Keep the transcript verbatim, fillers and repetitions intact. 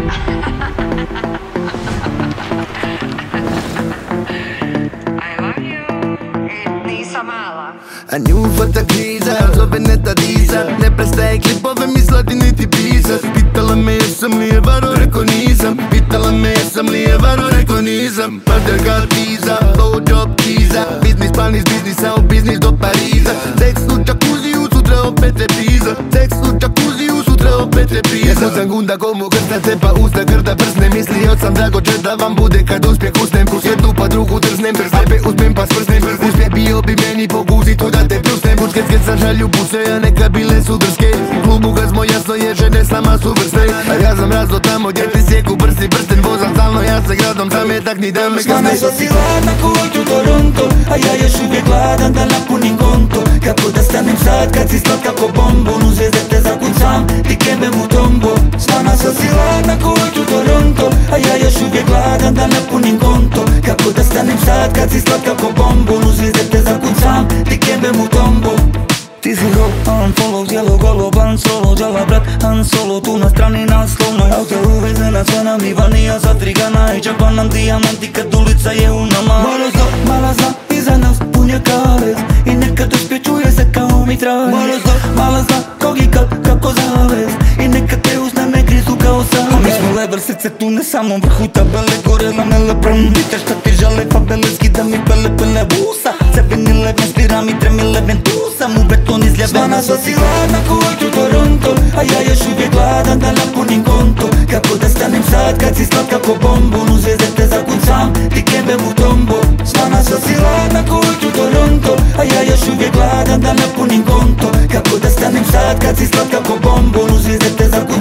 A nju fata kriza, zove neta diza. Ne prestaje klipove mi slati niti pisat. Pitala me jesam li je varo, reko nisam. Pitala me jesam li je varo, reko nisam. Partner kao tiza, flow job tiza. Biznis plan iz biznisa, u biznis do Pariza. Seks u džakuziju, sutra opet repriza. Seks u džakuziju, sutra opet repriza. Jesam sam gunda komu krsta, cepa usta, krda prsne. Mislio sam drago će da vam bude kad uspjeh usnem. Jednu pa drugu trznem, sebe uspjem pa svrsnem. Uspjeh bio bi meni poguzi to da te pljusnem. Bučke skjecan šalju puse, a neka bile su drske. U klubu ga smo jasno je, žene s nama su vrsne. A ja sam razlo tamo gdje ti sjeku prsti prsten. Vozam stalno ja sa gradom, sam je tak ni da me kasne. Znana što si ladna ko u Toronto, a ja još uvijek gladan da napunim konto. Kako da stanem sad kad si slatka ko bombon. U zvezde te zakucam, ti kembem u tombo. Znana što si ladna ko u Toronto, a ja još uvijek gladan da napunim konto. Kako da stanem sad kad si slatka ko bombon. U zvezde te zakucam, ti kembem u tombo. Ti si go, unfollow, cijelo golo, ban solo, djela brat, Han Solo, tu na strani naslovnoj. Auto uvezena, sve nam Ivanija, zatrigana i čapa nam dijamanti kad ulica je u nama. Malo zlo, mala zla, iza nas pun je kavez i nekad uspje čuje se kao mitraljez. Malo zlo, mala zla, kogikal kako zavez i nekad te uzname grizu kao savez. A mi smo level, srce tu ne samo vrhu tabele, gore lamele brum. Pitaš šta ti žale, fabele, skida mi pele, pele busa. seven eleven, spira mi tremile ventusa, mu beton iz ljeve. Znana što si ladna ko u Toronto, a ja još uvijek gladan da napunim konto. Kako da stanem sad kad si slatka ko bombon. U zvezde te zakucam, ti kembem u tombo. Znana što si ladna ko u Toronto, a ja još uvijek gladan da napunim konto. Kako da stanem sad kad si slatka ko bombon. U zvezde te zakucam.